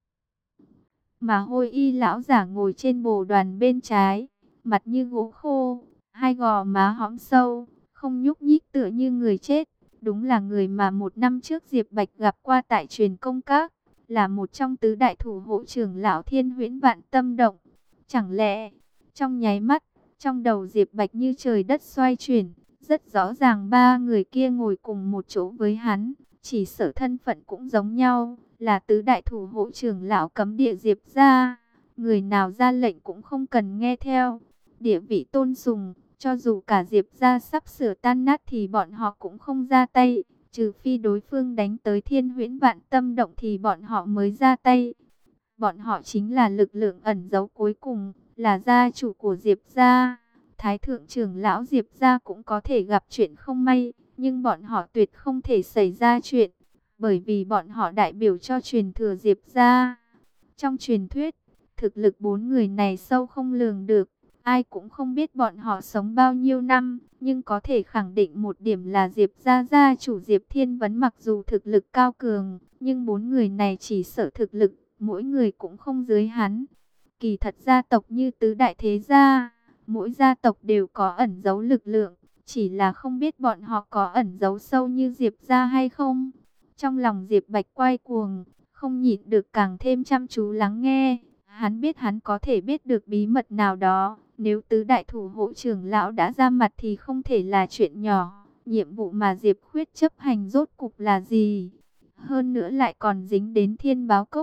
[SPEAKER 1] Mà Hôi Y lão giả ngồi trên bồ đoàn bên trái, mặt như gỗ khô, hai gò má hõm sâu, không nhúc nhích tựa như người chết. Đúng là người mà 1 năm trước Diệp Bạch gặp qua tại Truyền Công Các, là một trong tứ đại thủ hộ trưởng lão Thiên Huyễn Vạn Tâm Động. Chẳng lẽ, trong nháy mắt, trong đầu Diệp Bạch như trời đất xoay chuyển, rất rõ ràng 3 người kia ngồi cùng một chỗ với hắn, chỉ sợ thân phận cũng giống nhau, là tứ đại thủ hộ trưởng lão cấm địa Diệp gia, người nào ra lệnh cũng không cần nghe theo, địa vị tôn sùng. Cho dù cả Diệp gia sắp sửa tan nát thì bọn họ cũng không ra tay, trừ phi đối phương đánh tới Thiên Huyễn Vạn Tâm Động thì bọn họ mới ra tay. Bọn họ chính là lực lượng ẩn giấu cuối cùng, là gia chủ của Diệp gia. Thái thượng trưởng lão Diệp gia cũng có thể gặp chuyện không may, nhưng bọn họ tuyệt không thể xảy ra chuyện, bởi vì bọn họ đại biểu cho truyền thừa Diệp gia. Trong truyền thuyết, thực lực 4 người này sâu không lường được. Ai cũng không biết bọn họ sống bao nhiêu năm, nhưng có thể khẳng định một điểm là Diệp gia gia chủ Diệp Thiên Vấn mặc dù thực lực cao cường, nhưng 4 người này chỉ sợ thực lực, mỗi người cũng không dưới hắn. Kỳ thật gia tộc như tứ đại thế gia, mỗi gia tộc đều có ẩn giấu lực lượng, chỉ là không biết bọn họ có ẩn giấu sâu như Diệp gia hay không. Trong lòng Diệp Bạch quay cuồng, không nhịn được càng thêm chăm chú lắng nghe. Hắn biết hắn có thể biết được bí mật nào đó. Nếu tứ đại thủ hộ trưởng lão đã ra mặt thì không thể là chuyện nhỏ. Nhiệm vụ mà Diệp Khuyết chấp hành rốt cục là gì? Hơn nữa lại còn dính đến Thiên Báo Cốc.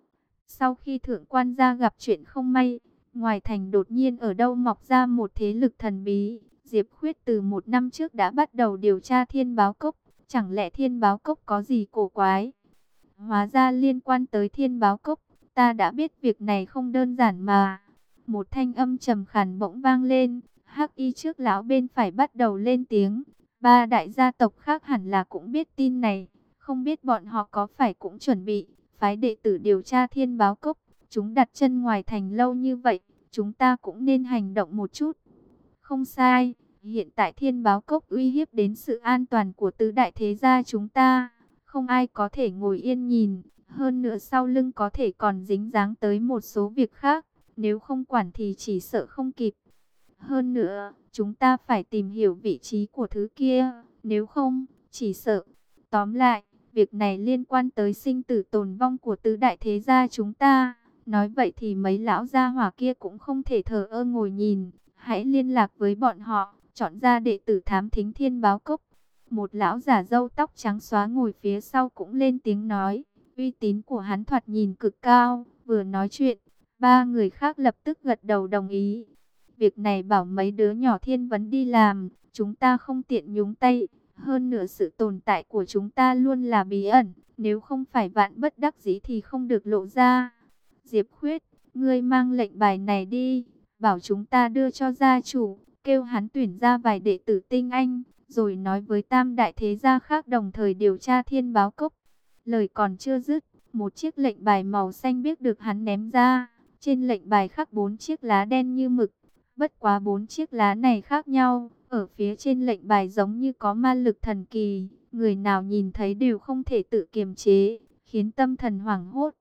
[SPEAKER 1] Sau khi thượng quan gia gặp chuyện không may, ngoài thành đột nhiên ở đâu mọc ra một thế lực thần bí. Diệp Khuyết từ 1 năm trước đã bắt đầu điều tra Thiên Báo Cốc. Chẳng lẽ Thiên Báo Cốc có gì cổ quái? Hóa ra liên quan tới Thiên Báo Cốc, ta đã biết việc này không đơn giản mà. Một thanh âm trầm khàn bỗng vang lên, Hắc Y trước lão bên phải bắt đầu lên tiếng. 3 đại gia tộc khác hẳn là cũng biết tin này, không biết bọn họ có phải cũng chuẩn bị phái đệ tử điều tra Thiên Báo Cốc. Chúng đặt chân ngoài thành lâu như vậy, chúng ta cũng nên hành động một chút. Không sai, hiện tại Thiên Báo Cốc uy hiếp đến sự an toàn của tứ đại thế gia chúng ta, không ai có thể ngồi yên nhìn. Hơn nữa sau lưng có thể còn dính dáng tới một số việc khác, nếu không quản thì chỉ sợ không kịp. Hơn nữa, chúng ta phải tìm hiểu vị trí của thứ kia, nếu không, chỉ sợ. Tóm lại, việc này liên quan tới sinh tử tồn vong của tứ đại thế gia chúng ta. Nói vậy thì mấy lão gia hỏa kia cũng không thể thờ ơ ngồi nhìn. Hãy liên lạc với bọn họ, chọn ra đệ tử thám thính Thiên Báo Cốc. Một lão giả râu tóc trắng xóa ngồi phía sau cũng lên tiếng nói. Uy tín của hắn thoạt nhìn cực cao, vừa nói chuyện, 3 người khác lập tức gật đầu đồng ý. Việc này bảo mấy đứa nhỏ Thiên Vấn đi làm, chúng ta không tiện nhúng tay. Hơn nữa sự tồn tại của chúng ta luôn là bí ẩn, nếu không phải vạn bất đắc dĩ thì không được lộ ra. Diệp Khuyết, Ngươi mang lệnh bài này đi, bảo chúng ta đưa cho gia chủ, kêu hắn tuyển ra vài đệ tử tinh anh, rồi nói với tam đại thế gia khác đồng thời điều tra Thiên Báo Cốc. Lời còn chưa dứt, một chiếc lệnh bài màu xanh biếc được hắn ném ra. Trên lệnh bài khắc 4 chiếc lá đen như mực. Bất quá 4 chiếc lá này khác nhau, ở phía trên lệnh bài giống như có ma lực thần kỳ, người nào nhìn thấy đều không thể tự kiềm chế, khiến tâm thần hoảng hốt.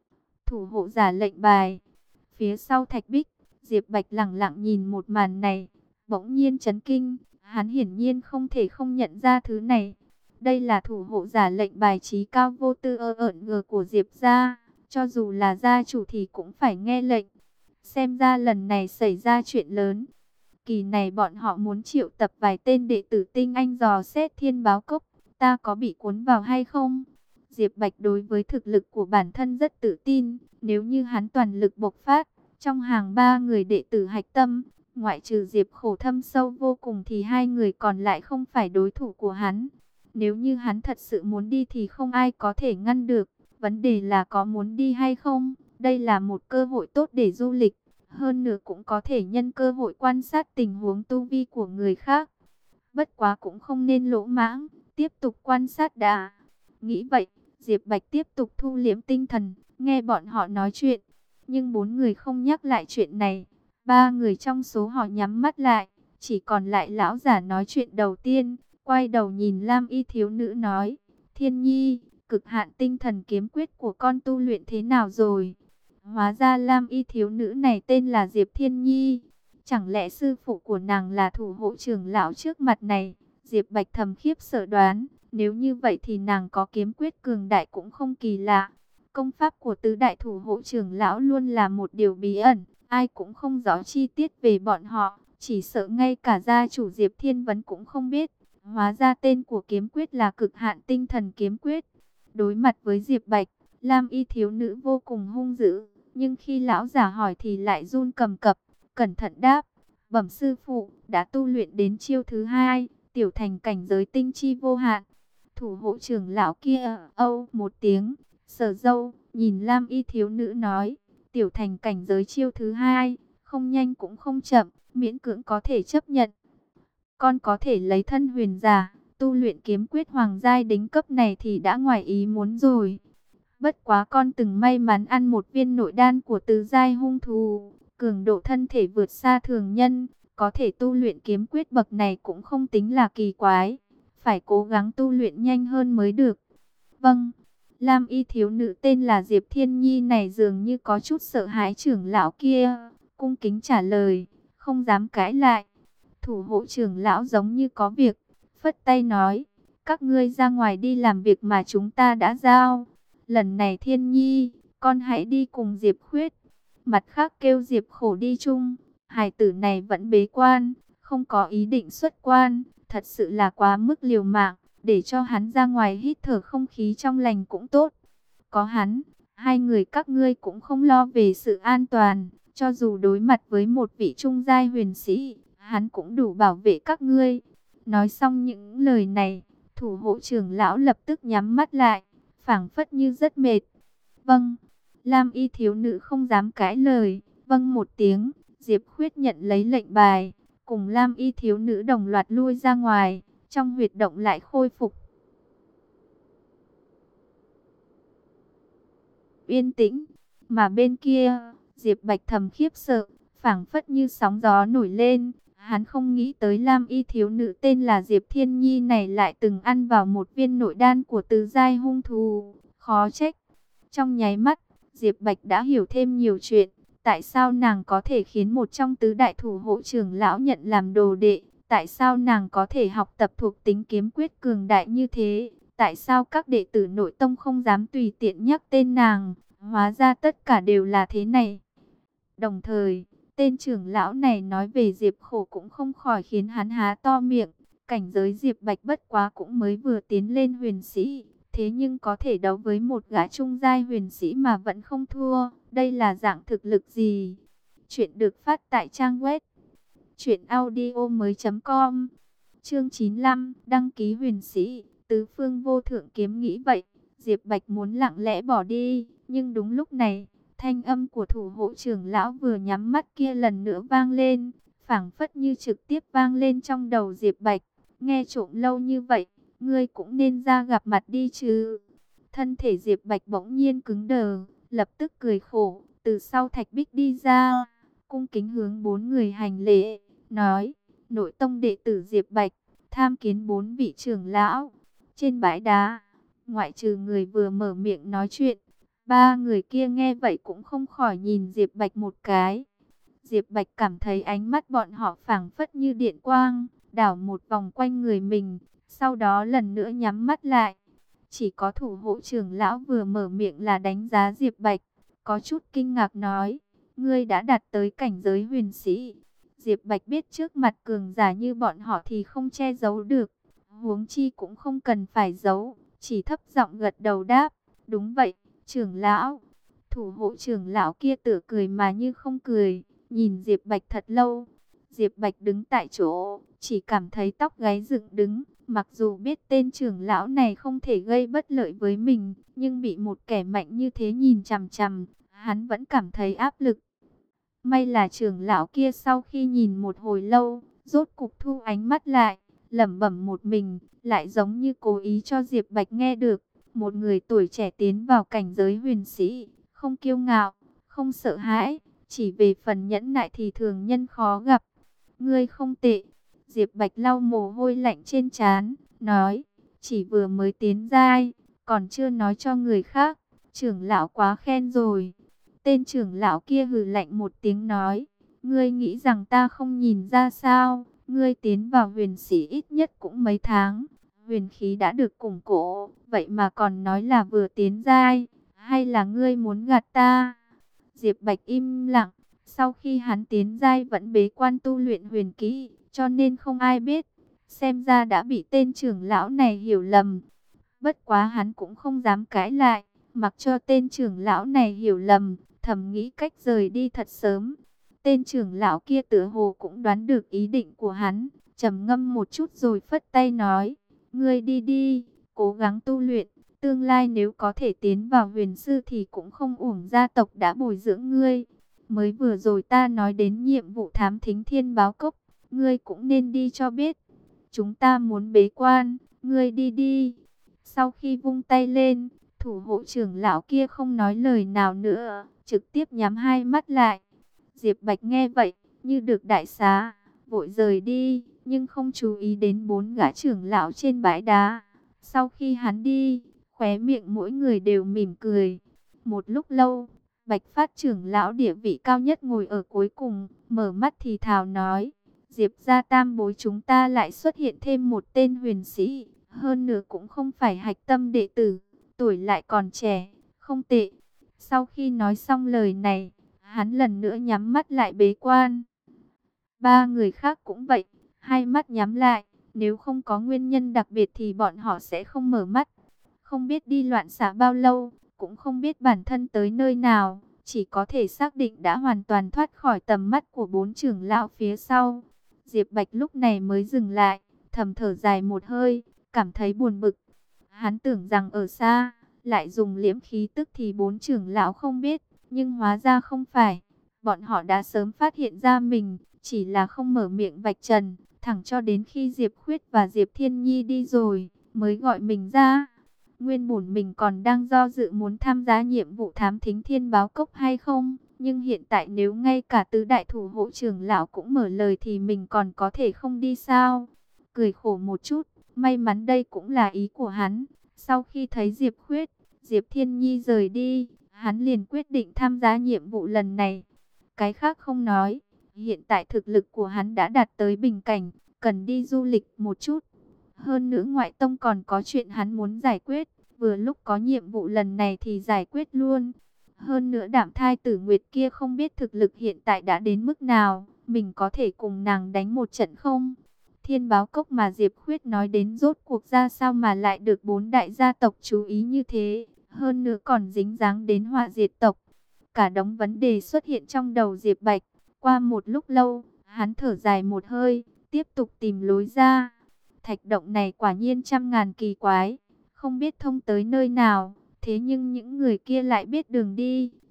[SPEAKER 1] Thủ hộ giả lệnh bài. Phía sau thạch bích, Diệp Bạch lẳng lặng nhìn một màn này, bỗng nhiên chấn kinh, hắn hiển nhiên không thể không nhận ra thứ này. Đây là thủ hộ giả lệnh bài trí cao vô tư ợn ngờ của Diệp gia, cho dù là gia chủ thì cũng phải nghe lệnh. Xem ra lần này xảy ra chuyện lớn. Kỳ này bọn họ muốn triệu tập vài tên đệ tử tinh anh dò xét Thiên Báo Cốc, ta có bị cuốn vào hay không? Diệp Bạch đối với thực lực của bản thân rất tự tin, nếu như hắn toàn lực bộc phát, trong hàng 3 người đệ tử hạch tâm, ngoại trừ Diệp Khổ thâm sâu vô cùng thì 2 người còn lại không phải đối thủ của hắn. Nếu như hắn thật sự muốn đi thì không ai có thể ngăn được, vấn đề là có muốn đi hay không. Đây là một cơ hội tốt để du lịch, hơn nữa cũng có thể nhân cơ hội quan sát tình huống tu vi của người khác. Bất quá cũng không nên lỗ mãng, tiếp tục quan sát đã. Nghĩ vậy, Diệp Bạch tiếp tục thu liễm tinh thần, nghe bọn họ nói chuyện. Nhưng 4 người không nhắc lại chuyện này. 3 người trong số họ nhắm mắt lại, chỉ còn lại lão giả nói chuyện đầu tiên. Quay đầu nhìn Lam Y thiếu nữ nói, Thiên Nhi, cực hạn tinh thần kiếm quyết của con tu luyện thế nào rồi? Hóa ra Lam Y thiếu nữ này tên là Diệp Thiên Nhi. Chẳng lẽ sư phụ của nàng là thủ hộ trưởng lão trước mặt này? Diệp Bạch thầm khiếp sợ đoán, nếu như vậy thì nàng có kiếm quyết cường đại cũng không kỳ lạ. Công pháp của tứ đại thủ hộ trưởng lão luôn là một điều bí ẩn, ai cũng không rõ chi tiết về bọn họ, chỉ sợ ngay cả gia chủ Diệp Thiên Vấn cũng không biết. Hóa ra tên của kiếm quyết là cực hạn tinh thần kiếm quyết. Đối mặt với Diệp Bạch, Lam Y thiếu nữ vô cùng hung dữ, nhưng khi lão giả hỏi thì lại run cầm cập, cẩn thận đáp, bẩm sư phụ, đã tu luyện đến chiêu thứ 2, tiểu thành cảnh giới tinh chi vô hạn. Thủ hộ trưởng lão kia âu một tiếng, sờ râu, nhìn Lam Y thiếu nữ nói, tiểu thành cảnh giới chiêu thứ 2, không nhanh cũng không chậm, miễn cưỡng có thể chấp nhận. Con có thể lấy thân huyền giả, tu luyện kiếm quyết hoàng giai đỉnh cấp này thì đã ngoài ý muốn rồi. Bất quá con từng may mắn ăn một viên nội đan của tứ giai hung thú, cường độ thân thể vượt xa thường nhân, có thể tu luyện kiếm quyết bậc này cũng không tính là kỳ quái, phải cố gắng tu luyện nhanh hơn mới được. Vâng, Lam Y thiếu nữ tên là Diệp Thiên Nhi này dường như có chút sợ hãi trưởng lão kia, cung kính trả lời, không dám cãi lại. Thủ hộ trưởng lão giống như có việc, phất tay nói, các ngươi ra ngoài đi làm việc mà chúng ta đã giao. Lần này Thiên Nhi, con hãy đi cùng Diệp Khuyết. Mặt khác kêu Diệp Khổ đi chung. Hài tử này vẫn bế quan, không có ý định xuất quan. Thật sự là quá mức liều mạng, để cho hắn ra ngoài hít thở không khí trong lành cũng tốt. Có hắn, 2 người các ngươi cũng không lo về sự an toàn. Cho dù đối mặt với một vị trung giai huyền sĩ, hắn cũng đủ bảo vệ các ngươi. Nói xong những lời này, thủ hộ trưởng lão lập tức nhắm mắt lại, phảng phất như rất mệt. Vâng, Lam Y thiếu nữ không dám cãi lời, vâng một tiếng. Diệp Khuyết nhận lấy lệnh bài, cùng Lam Y thiếu nữ đồng loạt lui ra ngoài, trong huyệt động lại khôi phục yên tĩnh. Mà bên kia, Diệp Bạch thầm khiếp sợ, phảng phất như sóng gió nổi lên. Hắn không nghĩ tới Lam Y thiếu nữ tên là Diệp Thiên Nhi này lại từng ăn vào một viên nội đan của tứ giai hung thú. Khó trách. Trong nháy mắt, Diệp Bạch đã hiểu thêm nhiều chuyện. Tại sao nàng có thể khiến một trong tứ đại thủ hộ trưởng lão nhận làm đồ đệ? Tại sao nàng có thể học tập thuộc tính kiếm quyết cường đại như thế? Tại sao các đệ tử nội tông không dám tùy tiện nhắc tên nàng? Hóa ra tất cả đều là thế này. Đồng thời, tên trưởng lão này nói về Diệp Khổ cũng không khỏi khiến hắn há to miệng. Cảnh giới Diệp Bạch bất quá cũng mới vừa tiến lên huyền sĩ, thế nhưng có thể đấu với một gã trung giai huyền sĩ mà vẫn không thua. Đây là dạng thực lực gì? Chuyện được phát tại trang web truyệnaudiomoi.com. Chương 95, đăng ký huyền sĩ. Tứ phương vô thượng kiếm nghĩ vậy, Diệp Bạch muốn lặng lẽ bỏ đi, nhưng đúng lúc này, Thanh âm của thủ hộ trưởng lão vừa nhắm mắt kia lần nữa vang lên, phảng phất như trực tiếp vang lên trong đầu Diệp Bạch. Nghe trộm lâu như vậy, ngươi cũng nên ra gặp mặt đi chứ. Thân thể Diệp Bạch bỗng nhiên cứng đờ, lập tức cười khổ, từ sau thạch bích đi ra, cung kính hướng 4 người hành lễ, nói: nội tông đệ tử Diệp Bạch, tham kiến 4 vị trưởng lão. Trên bãi đá, ngoại trừ người vừa mở miệng nói chuyện, 3 người kia nghe vậy cũng không khỏi nhìn Diệp Bạch một cái. Diệp Bạch cảm thấy ánh mắt bọn họ phảng phất như điện quang, đảo một vòng quanh người mình, sau đó lần nữa nhắm mắt lại. Chỉ có thủ hộ trưởng lão vừa mở miệng là đánh giá Diệp Bạch, có chút kinh ngạc nói: ngươi đã đạt tới cảnh giới huyền sĩ. Diệp Bạch biết trước mặt cường giả như bọn họ thì không che giấu được, huống chi cũng không cần phải giấu, chỉ thấp giọng gật đầu đáp: đúng vậy, trưởng lão. Thủ hộ trưởng lão kia tựa cười mà như không cười, nhìn Diệp Bạch thật lâu. Diệp Bạch đứng tại chỗ, chỉ cảm thấy tóc gáy dựng đứng. Mặc dù biết tên trưởng lão này không thể gây bất lợi với mình, nhưng bị một kẻ mạnh như thế nhìn chằm chằm, hắn vẫn cảm thấy áp lực. May là trưởng lão kia sau khi nhìn một hồi lâu, rốt cục thu ánh mắt lại, lẩm bẩm một mình, lại giống như cố ý cho Diệp Bạch nghe được. Một người tuổi trẻ tiến vào cảnh giới huyền sĩ, không kiêu ngạo, không sợ hãi, chỉ về phần nhẫn nại thì thường nhân khó gặp. Ngươi không tệ. Diệp Bạch lau mồ hôi lạnh trên trán, nói: chỉ vừa mới tiến giai, còn chưa nói cho người khác, trưởng lão quá khen rồi. Tên trưởng lão kia hừ lạnh một tiếng nói: ngươi nghĩ rằng ta không nhìn ra sao? Ngươi tiến vào huyền sĩ ít nhất cũng mấy tháng, huyền khí đã được củng cố, vậy mà còn nói là vừa tiến giai, hay là ngươi muốn gạt ta? Diệp Bạch im lặng, sau khi hắn tiến giai vẫn bế quan tu luyện huyền kỹ, cho nên không ai biết. Xem ra đã bị tên trưởng lão này hiểu lầm. Bất quá hắn cũng không dám cãi lại, mặc cho tên trưởng lão này hiểu lầm, thầm nghĩ cách rời đi thật sớm. Tên trưởng lão kia tựa hồ cũng đoán được ý định của hắn, trầm ngâm một chút rồi phất tay nói: ngươi đi đi, cố gắng tu luyện, tương lai nếu có thể tiến vào huyền sư thì cũng không uổng gia tộc đã bồi dưỡng ngươi. Mới vừa rồi ta nói đến nhiệm vụ thám thính thiên báo cốc, ngươi cũng nên đi cho biết. Chúng ta muốn bế quan, ngươi đi đi. Sau khi vung tay lên, thủ hộ trưởng lão kia không nói lời nào nữa, trực tiếp nhắm hai mắt lại. Diệp Bạch nghe vậy, như được đại xá, vội rời đi, nhưng không chú ý đến 4 gã trưởng lão trên bãi đá. Sau khi hắn đi, khóe miệng mỗi người đều mỉm cười. Một lúc lâu, Bạch Phát trưởng lão địa vị cao nhất ngồi ở cuối cùng, mở mắt thì thào nói: Diệp gia tam bối chúng ta lại xuất hiện thêm một tên huyền sĩ, hơn nữa cũng không phải hạch tâm đệ tử, tuổi lại còn trẻ, không tệ. Sau khi nói xong lời này, hắn lần nữa nhắm mắt lại bế quan. 3 người khác cũng vậy, hai mắt nhắm lại, nếu không có nguyên nhân đặc biệt thì bọn họ sẽ không mở mắt. Không biết đi loạn xạ bao lâu, cũng không biết bản thân tới nơi nào, chỉ có thể xác định đã hoàn toàn thoát khỏi tầm mắt của 4 trưởng lão phía sau. Diệp Bạch lúc này mới dừng lại, thầm thở dài một hơi, cảm thấy buồn bực. Hắn tưởng rằng ở xa, lại dùng liễm khí tức thì 4 trưởng lão không biết, nhưng hóa ra không phải. Bọn họ đã sớm phát hiện ra mình, chỉ là không mở miệng vạch trần, thẳng cho đến khi Diệp Khuyết và Diệp Thiên Nhi đi rồi, mới gọi mình ra. Nguyên bổn mình còn đang do dự muốn tham gia nhiệm vụ thám thính thiên báo cốc hay không, nhưng hiện tại nếu ngay cả tứ đại thủ hộ trưởng lão cũng mở lời thì mình còn có thể không đi sao? Cười khổ một chút, may mắn đây cũng là ý của hắn. Sau khi thấy Diệp Khuyết, Diệp Thiên Nhi rời đi, hắn liền quyết định tham gia nhiệm vụ lần này. Cái khác không nói, hiện tại thực lực của hắn đã đạt tới bình cảnh, cần đi du lịch một chút. Hơn nữa ngoại tông còn có chuyện hắn muốn giải quyết, vừa lúc có nhiệm vụ lần này thì giải quyết luôn. Hơn nữa Đạm Thai Tử Nguyệt kia không biết thực lực hiện tại đã đến mức nào, mình có thể cùng nàng đánh một trận không? Thiên báo cốc mà Diệp Khuyết nói đến rốt cuộc ra sao mà lại được 4 đại gia tộc chú ý như thế, hơn nữa còn dính dáng đến họa diệt tộc. Cả đống vấn đề xuất hiện trong đầu Diệp Bạch. Qua một lúc lâu, hắn thở dài một hơi, tiếp tục tìm lối ra. Thạch động này quả nhiên trăm ngàn kỳ quái, không biết thông tới nơi nào, thế nhưng những người kia lại biết đường đi,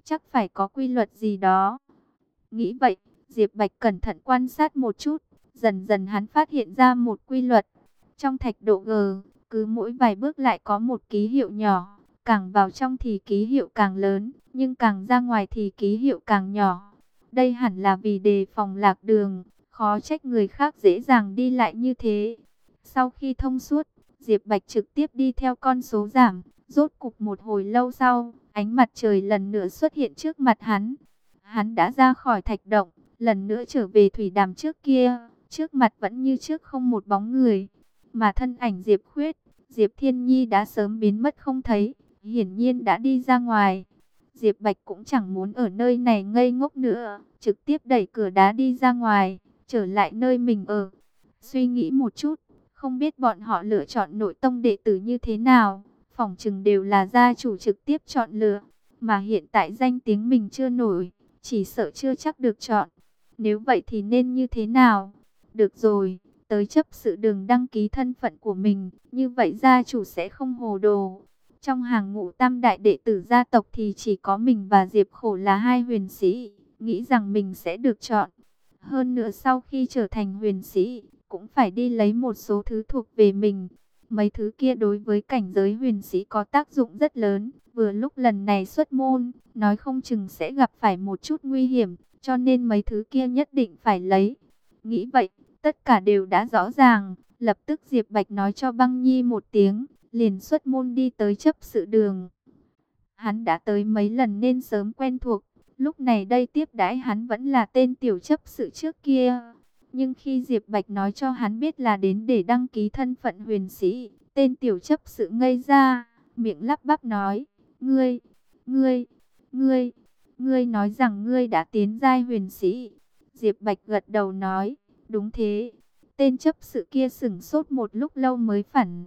[SPEAKER 1] chắc phải có quy luật gì đó. Nghĩ vậy, Diệp Bạch cẩn thận quan sát một chút, dần dần hắn phát hiện ra một quy luật. Trong thạch độ G, cứ mỗi vài bước lại có một ký hiệu nhỏ, càng vào trong thì ký hiệu càng lớn, nhưng càng ra ngoài thì ký hiệu càng nhỏ. Đây hẳn là vì đề phòng lạc đường, khó trách người khác dễ dàng đi lại như thế. Sau khi thông suốt, Diệp Bạch trực tiếp đi theo con số giảm, rốt cục một hồi lâu sau, ánh mặt trời lần nữa xuất hiện trước mặt hắn. Hắn đã ra khỏi thạch động, lần nữa trở về thủy đàm trước kia, trước mặt vẫn như trước không một bóng người. Mà thân ảnh Diệp Khuyết, Diệp Thiên Nhi đã sớm biến mất không thấy, hiển nhiên đã đi ra ngoài. Diệp Bạch cũng chẳng muốn ở nơi này ngây ngốc nữa, trực tiếp đẩy cửa đá đi ra ngoài, trở lại nơi mình ở. Suy nghĩ một chút, không biết bọn họ lựa chọn nội tông đệ tử như thế nào, phỏng chừng đều là gia chủ trực tiếp chọn lựa, mà hiện tại danh tiếng mình chưa nổi, chỉ sợ chưa chắc được chọn. Nếu vậy thì nên như thế nào? Được rồi, tới chấp sự đường đăng ký thân phận của mình, như vậy gia chủ sẽ không hồ đồ. Trong hàng ngũ tam đại đệ tử gia tộc thì chỉ có mình và Diệp Khổ là hai huyền sĩ, nghĩ rằng mình sẽ được chọn. Hơn nữa sau khi trở thành huyền sĩ, cũng phải đi lấy một số thứ thuộc về mình. Mấy thứ kia đối với cảnh giới huyền sĩ có tác dụng rất lớn. Vừa lúc lần này xuất môn, nói không chừng sẽ gặp phải một chút nguy hiểm, cho nên mấy thứ kia nhất định phải lấy. Nghĩ vậy, tất cả đều đã rõ ràng. Lập tức Diệp Bạch nói cho Băng Nhi một tiếng, liền xuất môn đi tới chấp sự đường. Hắn đã tới mấy lần nên sớm quen thuộc. Lúc này đây tiếp đãi hắn vẫn là tên tiểu chấp sự trước kia. Nhưng khi Diệp Bạch nói cho hắn biết là đến để đăng ký thân phận huyền sĩ, tên tiểu chấp sự ngây ra, miệng lắp bắp nói, ngươi, ngươi, ngươi, ngươi nói rằng ngươi đã tiến giai huyền sĩ. Diệp Bạch gật đầu nói, đúng thế. Tên chấp sự kia sửng sốt một lúc lâu mới phản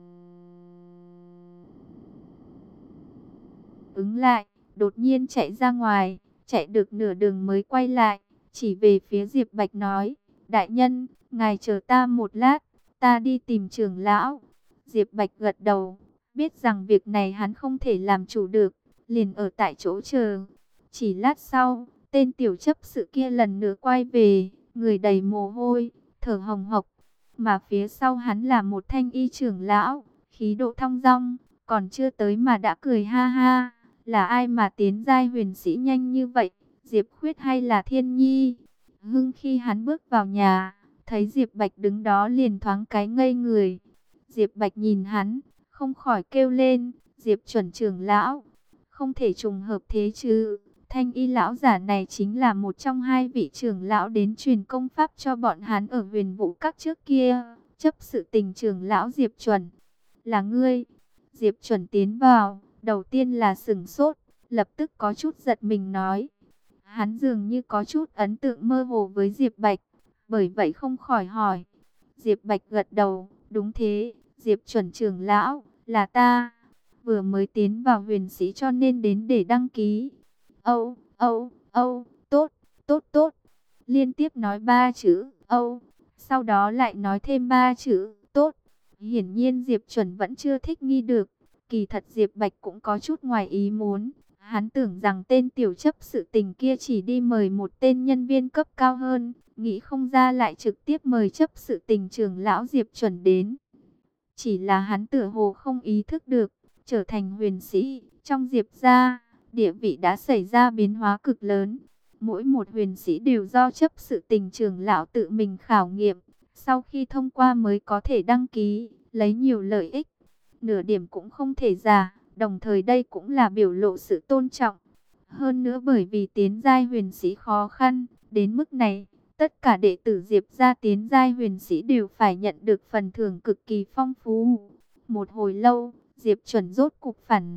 [SPEAKER 1] ứng lại, đột nhiên chạy ra ngoài, chạy được nửa đường mới quay lại, chỉ về phía Diệp Bạch nói, đại nhân, ngài chờ ta một lát, ta đi tìm trưởng lão. Diệp Bạch gật đầu, biết rằng việc này hắn không thể làm chủ được, liền ở tại chỗ chờ. Chỉ lát sau, tên tiểu chấp sự kia lần nữa quay về, người đầy mồ hôi, thở hồng hộc, mà phía sau hắn là một thanh y trưởng lão, khí độ thong dong, còn chưa tới mà đã cười ha ha. Là ai mà tiến giai huyền sĩ nhanh như vậy? Diệp Khuyết hay là Thiên Nhi? Hưng khi hắn bước vào nhà, thấy Diệp Bạch đứng đó liền thoáng cái ngây người. Diệp Bạch nhìn hắn, không khỏi kêu lên, Diệp chuẩn trưởng lão. Không thể trùng hợp thế chứ? Thanh y lão giả này chính là một trong hai vị trưởng lão đến truyền công pháp cho bọn hắn ở huyền vũ các trước kia. Chấp sự tình trưởng lão Diệp chuẩn. Là ngươi. Diệp chuẩn tiến vào. Đầu tiên là sửng sốt, lập tức có chút giật mình nói. Hắn dường như có chút ấn tượng mơ hồ với Diệp Bạch, bởi vậy không khỏi hỏi. Diệp Bạch gật đầu, đúng thế, Diệp chuẩn trưởng lão, là ta. Vừa mới tiến vào huyền sĩ cho nên đến để đăng ký. Âu, Âu, Âu, tốt, tốt, tốt. Liên tiếp nói 3 chữ, Âu, sau đó lại nói thêm 3 chữ, tốt. Hiển nhiên Diệp chuẩn vẫn chưa thích nghi được. Kỳ thật Diệp Bạch cũng có chút ngoài ý muốn. Hắn tưởng rằng tên tiểu chấp sự tình kia chỉ đi mời một tên nhân viên cấp cao hơn. Nghĩ không ra lại trực tiếp mời chấp sự tình trưởng lão Diệp chuẩn đến. Chỉ là hắn tựa hồ không ý thức được. Trở thành huyền sĩ, trong Diệp gia, địa vị đã xảy ra biến hóa cực lớn. Mỗi một huyền sĩ đều do chấp sự tình trưởng lão tự mình khảo nghiệm. Sau khi thông qua mới có thể đăng ký, lấy nhiều lợi ích. Nửa điểm cũng không thể giả, đồng thời đây cũng là biểu lộ sự tôn trọng. Hơn nữa bởi vì tiến giai huyền sĩ khó khăn, đến mức này, tất cả đệ tử Diệp gia tiến giai huyền sĩ đều phải nhận được phần thưởng cực kỳ phong phú. Một hồi lâu, Diệp chuẩn rốt cục phản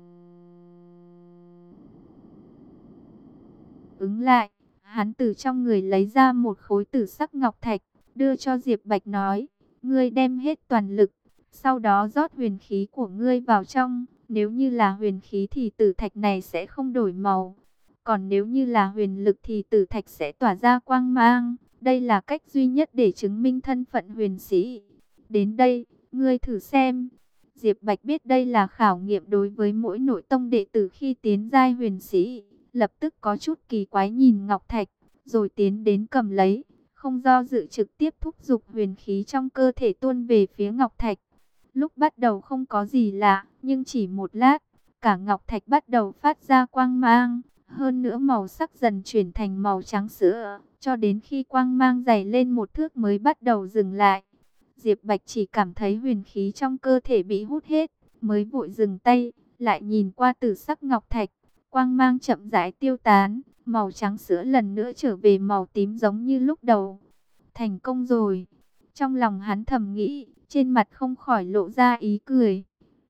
[SPEAKER 1] ứng lại, hắn từ trong người lấy ra một khối tử sắc ngọc thạch, đưa cho Diệp Bạch nói, ngươi đem hết toàn lực. Sau đó rót huyền khí của ngươi vào trong. Nếu như là huyền khí thì tử thạch này sẽ không đổi màu. Còn nếu như là huyền lực thì tử thạch sẽ tỏa ra quang mang. Đây là cách duy nhất để chứng minh thân phận huyền sĩ. Đến đây, ngươi thử xem. Diệp Bạch biết đây là khảo nghiệm đối với mỗi nội tông đệ tử khi tiến giai huyền sĩ, lập tức có chút kỳ quái nhìn ngọc thạch, rồi tiến đến cầm lấy, không do dự trực tiếp thúc giục huyền khí trong cơ thể tuôn về phía ngọc thạch. Lúc bắt đầu không có gì lạ, nhưng chỉ một lát, cả ngọc thạch bắt đầu phát ra quang mang, hơn nữa màu sắc dần chuyển thành màu trắng sữa, cho đến khi quang mang dày lên một thước mới bắt đầu dừng lại. Diệp Bạch chỉ cảm thấy huyền khí trong cơ thể bị hút hết, mới vội dừng tay, lại nhìn qua tử sắc ngọc thạch, quang mang chậm rãi tiêu tán, màu trắng sữa lần nữa trở về màu tím giống như lúc đầu. Thành công rồi. Trong lòng hắn thầm nghĩ, trên mặt không khỏi lộ ra ý cười.